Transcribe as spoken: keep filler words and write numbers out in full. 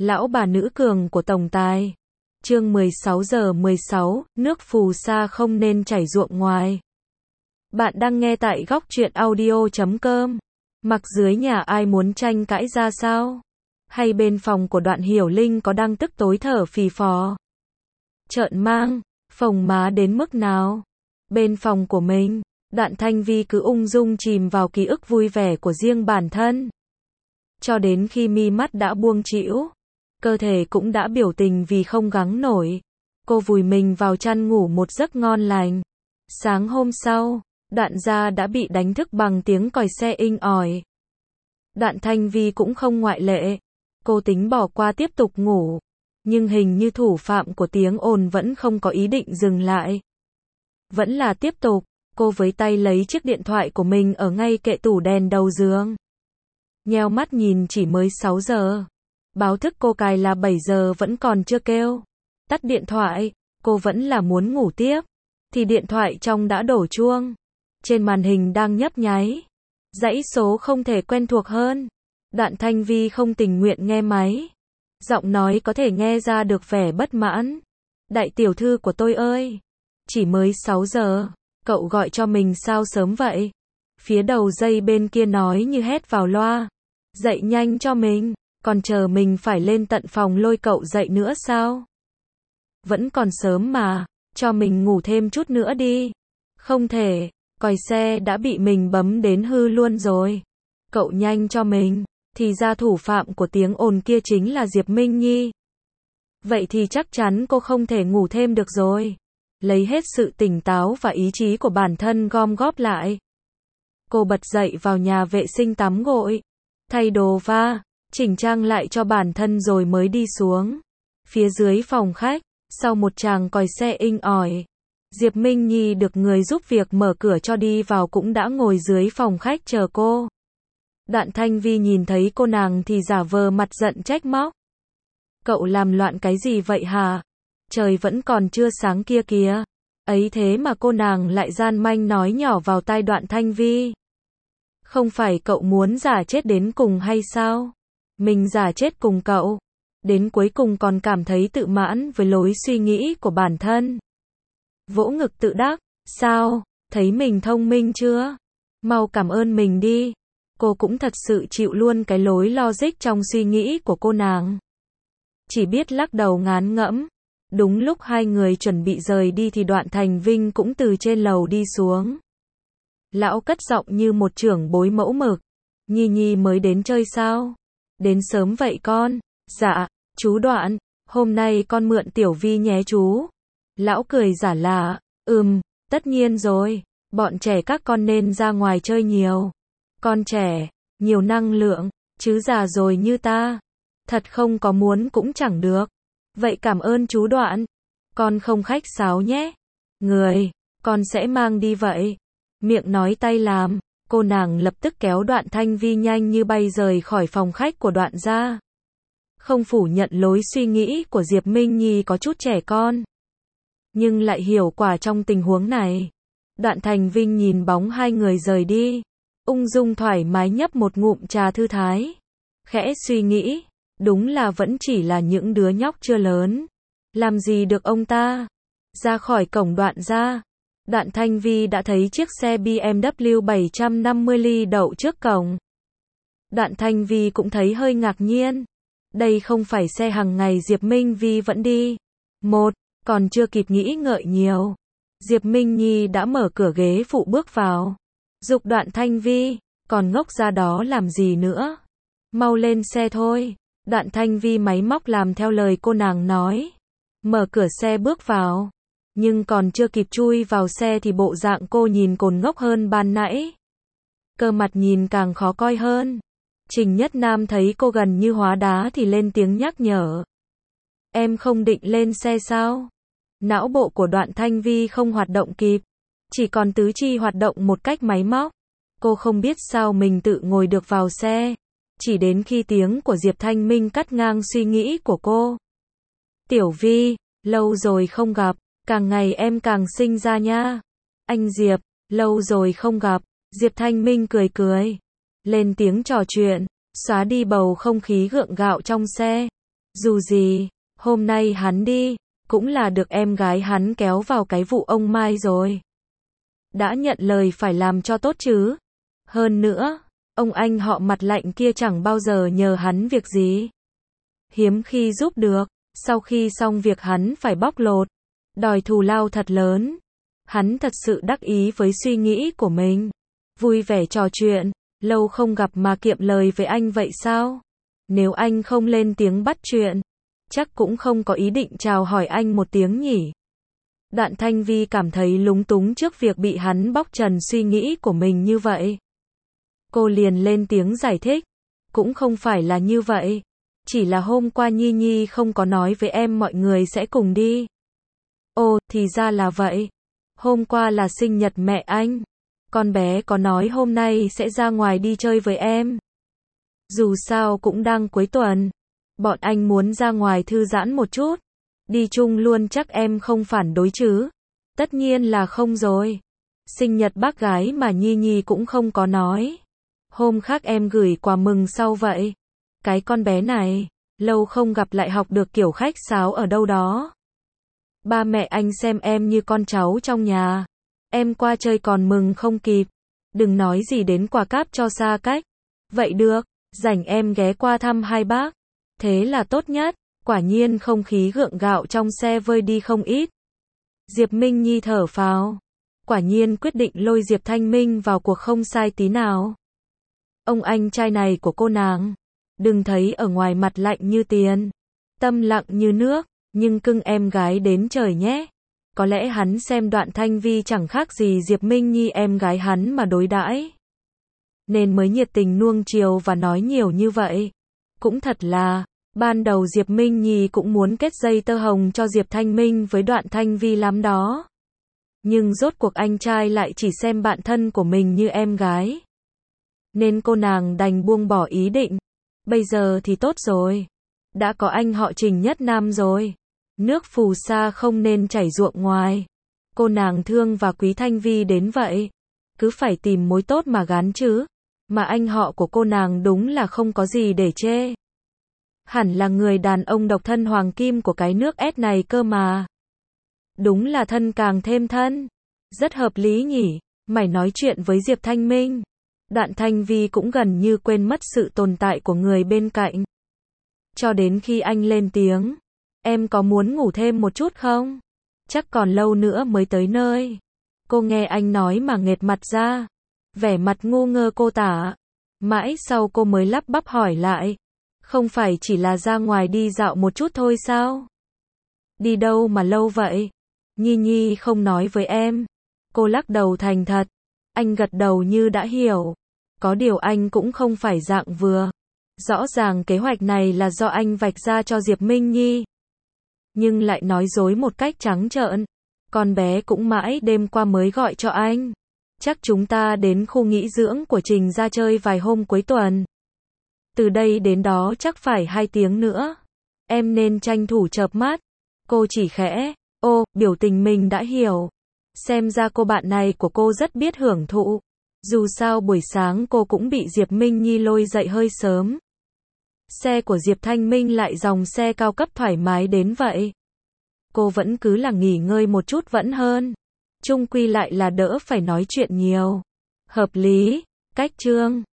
Lão bà nữ cường của tổng tài. Chương mười sáu giờ mười sáu, nước phù sa không nên chảy ruộng ngoài. Bạn đang nghe tại góc truyện audio chấm com. Mặc dưới nhà ai muốn tranh cãi ra sao? Hay bên phòng của Đoạn Hiểu Linh có đang tức tối thở phì phò? Trợn mang, phồng má đến mức nào? Bên phòng của mình, Đoạn Thanh Vi cứ ung dung chìm vào ký ức vui vẻ của riêng bản thân. Cho đến khi mi mắt đã buông trĩu, cơ thể cũng đã biểu tình vì không gắng nổi. Cô vùi mình vào chăn ngủ một giấc ngon lành. Sáng hôm sau, Đoạn gia đã bị đánh thức bằng tiếng còi xe inh ỏi. Đoạn Thanh Vi cũng không ngoại lệ. Cô tính bỏ qua tiếp tục ngủ, nhưng hình như thủ phạm của tiếng ồn vẫn không có ý định dừng lại. Vẫn là tiếp tục, cô với tay lấy chiếc điện thoại của mình ở ngay kệ tủ đèn đầu giường. Nheo mắt nhìn chỉ mới sáu giờ. Báo thức cô cài là bảy giờ vẫn còn chưa kêu. Tắt điện thoại, cô vẫn là muốn ngủ tiếp. Thì điện thoại trong đã đổ chuông. Trên màn hình đang nhấp nháy. Dãy số không thể quen thuộc hơn. Đoạn Thanh Vi không tình nguyện nghe máy. Giọng nói có thể nghe ra được vẻ bất mãn. Đại tiểu thư của tôi ơi! Chỉ mới sáu giờ, cậu gọi cho mình sao sớm vậy? Phía đầu dây bên kia nói như hét vào loa. Dậy nhanh cho mình, còn chờ mình phải lên tận phòng lôi cậu dậy nữa sao? Vẫn còn sớm mà, cho mình ngủ thêm chút nữa đi. Không thể, còi xe đã bị mình bấm đến hư luôn rồi. Cậu nhanh cho mình, thì ra thủ phạm của tiếng ồn kia chính là Diệp Minh Nhi. Vậy thì chắc chắn cô không thể ngủ thêm được rồi. Lấy hết sự tỉnh táo và ý chí của bản thân gom góp lại. Cô bật dậy vào nhà vệ sinh tắm gội, thay đồ va, chỉnh trang lại cho bản thân rồi mới đi xuống. Phía dưới phòng khách, sau một tràng còi xe inh ỏi, Diệp Minh Nhi được người giúp việc mở cửa cho đi vào cũng đã ngồi dưới phòng khách chờ cô. Đoạn Thanh Vi nhìn thấy cô nàng thì giả vờ mặt giận trách móc. Cậu làm loạn cái gì vậy hả? Trời vẫn còn chưa sáng kia kìa. Ấy thế mà cô nàng lại gian manh nói nhỏ vào tai Đoạn Thanh Vi. Không phải cậu muốn giả chết đến cùng hay sao? Mình giả chết cùng cậu. Đến cuối cùng còn cảm thấy tự mãn với lối suy nghĩ của bản thân. Vỗ ngực tự đắc. Sao? Thấy mình thông minh chưa? Mau cảm ơn mình đi. Cô cũng thật sự chịu luôn cái lối logic trong suy nghĩ của cô nàng. Chỉ biết lắc đầu ngán ngẫm. Đúng lúc hai người chuẩn bị rời đi thì Đoạn Thành Vinh cũng từ trên lầu đi xuống. Lão cất giọng như một trưởng bối mẫu mực. Nhi Nhi mới đến chơi sao? Đến sớm vậy con? Dạ, chú Đoạn, hôm nay con mượn Tiểu Vi nhé chú. Lão cười giả lạ. Ừm, tất nhiên rồi, bọn trẻ các con nên ra ngoài chơi nhiều. Con trẻ, nhiều năng lượng, chứ già rồi như ta. Thật không có muốn cũng chẳng được. Vậy cảm ơn chú Đoạn. Con không khách sáo nhé. Người, con sẽ mang đi vậy. Miệng nói tay làm, cô nàng lập tức kéo Đoạn Thanh Vi nhanh như bay rời khỏi phòng khách của Đoạn gia. Không phủ nhận lối suy nghĩ của Diệp Minh Nhi có chút trẻ con. Nhưng lại hiểu quả trong tình huống này. Đoạn Thành Vinh nhìn bóng hai người rời đi. Ung dung thoải mái nhấp một ngụm trà thư thái. Khẽ suy nghĩ. Đúng là vẫn chỉ là những đứa nhóc chưa lớn. Làm gì được ông ta? Ra khỏi cổng Đoạn gia. Đoạn Thanh Vi đã thấy chiếc xe bê em vê bảy trăm năm mươi ly đậu trước cổng. Đoạn Thanh Vi cũng thấy hơi ngạc nhiên. Đây không phải xe hàng ngày Diệp Minh Vi vẫn đi. Một, còn chưa kịp nghĩ ngợi nhiều. Diệp Minh Nhi đã mở cửa ghế phụ bước vào. Giục Đoạn Thanh Vi, còn ngốc ra đó làm gì nữa? Mau lên xe thôi. Đoạn Thanh Vi máy móc làm theo lời cô nàng nói. Mở cửa xe bước vào. Nhưng còn chưa kịp chui vào xe thì bộ dạng cô nhìn cồn ngốc hơn ban nãy. Cơ mặt nhìn càng khó coi hơn. Trình Nhất Nam thấy cô gần như hóa đá thì lên tiếng nhắc nhở. Em không định lên xe sao? Não bộ của Đoạn Thanh Vi không hoạt động kịp. Chỉ còn tứ chi hoạt động một cách máy móc. Cô không biết sao mình tự ngồi được vào xe. Chỉ đến khi tiếng của Diệp Thanh Minh cắt ngang suy nghĩ của cô. Tiểu Vi, lâu rồi không gặp. Càng ngày em càng xinh ra nha. Anh Diệp, lâu rồi không gặp. Diệp Thanh Minh cười cười. Lên tiếng trò chuyện, xóa đi bầu không khí gượng gạo trong xe. Dù gì, hôm nay hắn đi, cũng là được em gái hắn kéo vào cái vụ ông Mai rồi. Đã nhận lời phải làm cho tốt chứ. Hơn nữa, ông anh họ mặt lạnh kia chẳng bao giờ nhờ hắn việc gì. Hiếm khi giúp được, sau khi xong việc hắn phải bóc lột, đòi thù lao thật lớn. Hắn thật sự đắc ý với suy nghĩ của mình. Vui vẻ trò chuyện, lâu không gặp mà kiệm lời với anh vậy sao? Nếu anh không lên tiếng bắt chuyện, chắc cũng không có ý định chào hỏi anh một tiếng nhỉ. Đoạn Thanh Vi cảm thấy lúng túng trước việc bị hắn bóc trần suy nghĩ của mình như vậy. Cô liền lên tiếng giải thích. Cũng không phải là như vậy. Chỉ là hôm qua Nhi Nhi không có nói với em mọi người sẽ cùng đi. Ồ, thì ra là vậy. Hôm qua là sinh nhật mẹ anh. Con bé có nói hôm nay sẽ ra ngoài đi chơi với em. Dù sao cũng đang cuối tuần. Bọn anh muốn ra ngoài thư giãn một chút. Đi chung luôn chắc em không phản đối chứ? Tất nhiên là không rồi. Sinh nhật bác gái mà Nhi Nhi cũng không có nói. Hôm khác em gửi quà mừng sau vậy. Cái con bé này, lâu không gặp lại học được kiểu khách sáo ở đâu đó. Ba mẹ anh xem em như con cháu trong nhà. Em qua chơi còn mừng không kịp. Đừng nói gì đến quà cáp cho xa cách. Vậy được, rảnh em ghé qua thăm hai bác. Thế là tốt nhất. Quả nhiên không khí gượng gạo trong xe vơi đi không ít. Diệp Minh Nhi thở phào. Quả nhiên quyết định lôi Diệp Thanh Minh vào cuộc không sai tí nào. Ông anh trai này của cô nàng, đừng thấy ở ngoài mặt lạnh như tiền, tâm lặng như nước, nhưng cưng em gái đến trời nhé. Có lẽ hắn xem Đoạn Thanh Vi chẳng khác gì Diệp Minh Nhi em gái hắn mà đối đãi, nên mới nhiệt tình nuông chiều và nói nhiều như vậy. Cũng thật là, ban đầu Diệp Minh Nhi cũng muốn kết dây tơ hồng cho Diệp Thanh Minh với Đoạn Thanh Vi lắm đó. Nhưng rốt cuộc anh trai lại chỉ xem bạn thân của mình như em gái. Nên cô nàng đành buông bỏ ý định. Bây giờ thì tốt rồi. Đã có anh họ Trình Nhất Nam rồi. Nước phù sa không nên chảy ruộng ngoài. Cô nàng thương và quý Thanh Vi đến vậy. Cứ phải tìm mối tốt mà gán chứ. Mà anh họ của cô nàng đúng là không có gì để chê. Hẳn là người đàn ông độc thân hoàng kim của cái nước S này cơ mà. Đúng là thân càng thêm thân. Rất hợp lý nhỉ. Mày nói chuyện với Diệp Thanh Minh. Đoạn Thanh Vi cũng gần như quên mất sự tồn tại của người bên cạnh. Cho đến khi anh lên tiếng. Em có muốn ngủ thêm một chút không? Chắc còn lâu nữa mới tới nơi. Cô nghe anh nói mà nghệt mặt ra. Vẻ mặt ngu ngơ cô tả. Mãi sau cô mới lắp bắp hỏi lại. Không phải chỉ là ra ngoài đi dạo một chút thôi sao? Đi đâu mà lâu vậy? Nhi Nhi không nói với em. Cô lắc đầu thành thật. Anh gật đầu như đã hiểu. Có điều anh cũng không phải dạng vừa. Rõ ràng kế hoạch này là do anh vạch ra cho Diệp Minh Nhi. Nhưng lại nói dối một cách trắng trợn. Con bé cũng mãi đêm qua mới gọi cho anh. Chắc chúng ta đến khu nghỉ dưỡng của Trình ra chơi vài hôm cuối tuần. Từ đây đến đó chắc phải hai tiếng nữa. Em nên tranh thủ chợp mắt. Cô chỉ khẽ, ô, biểu tình mình đã hiểu. Xem ra cô bạn này của cô rất biết hưởng thụ. Dù sao buổi sáng cô cũng bị Diệp Minh Nhi lôi dậy hơi sớm. Xe của Diệp Thanh Minh lại dòng xe cao cấp thoải mái đến vậy. Cô vẫn cứ là nghỉ ngơi một chút vẫn hơn. Chung quy lại là đỡ phải nói chuyện nhiều. Hợp lý, cách chương.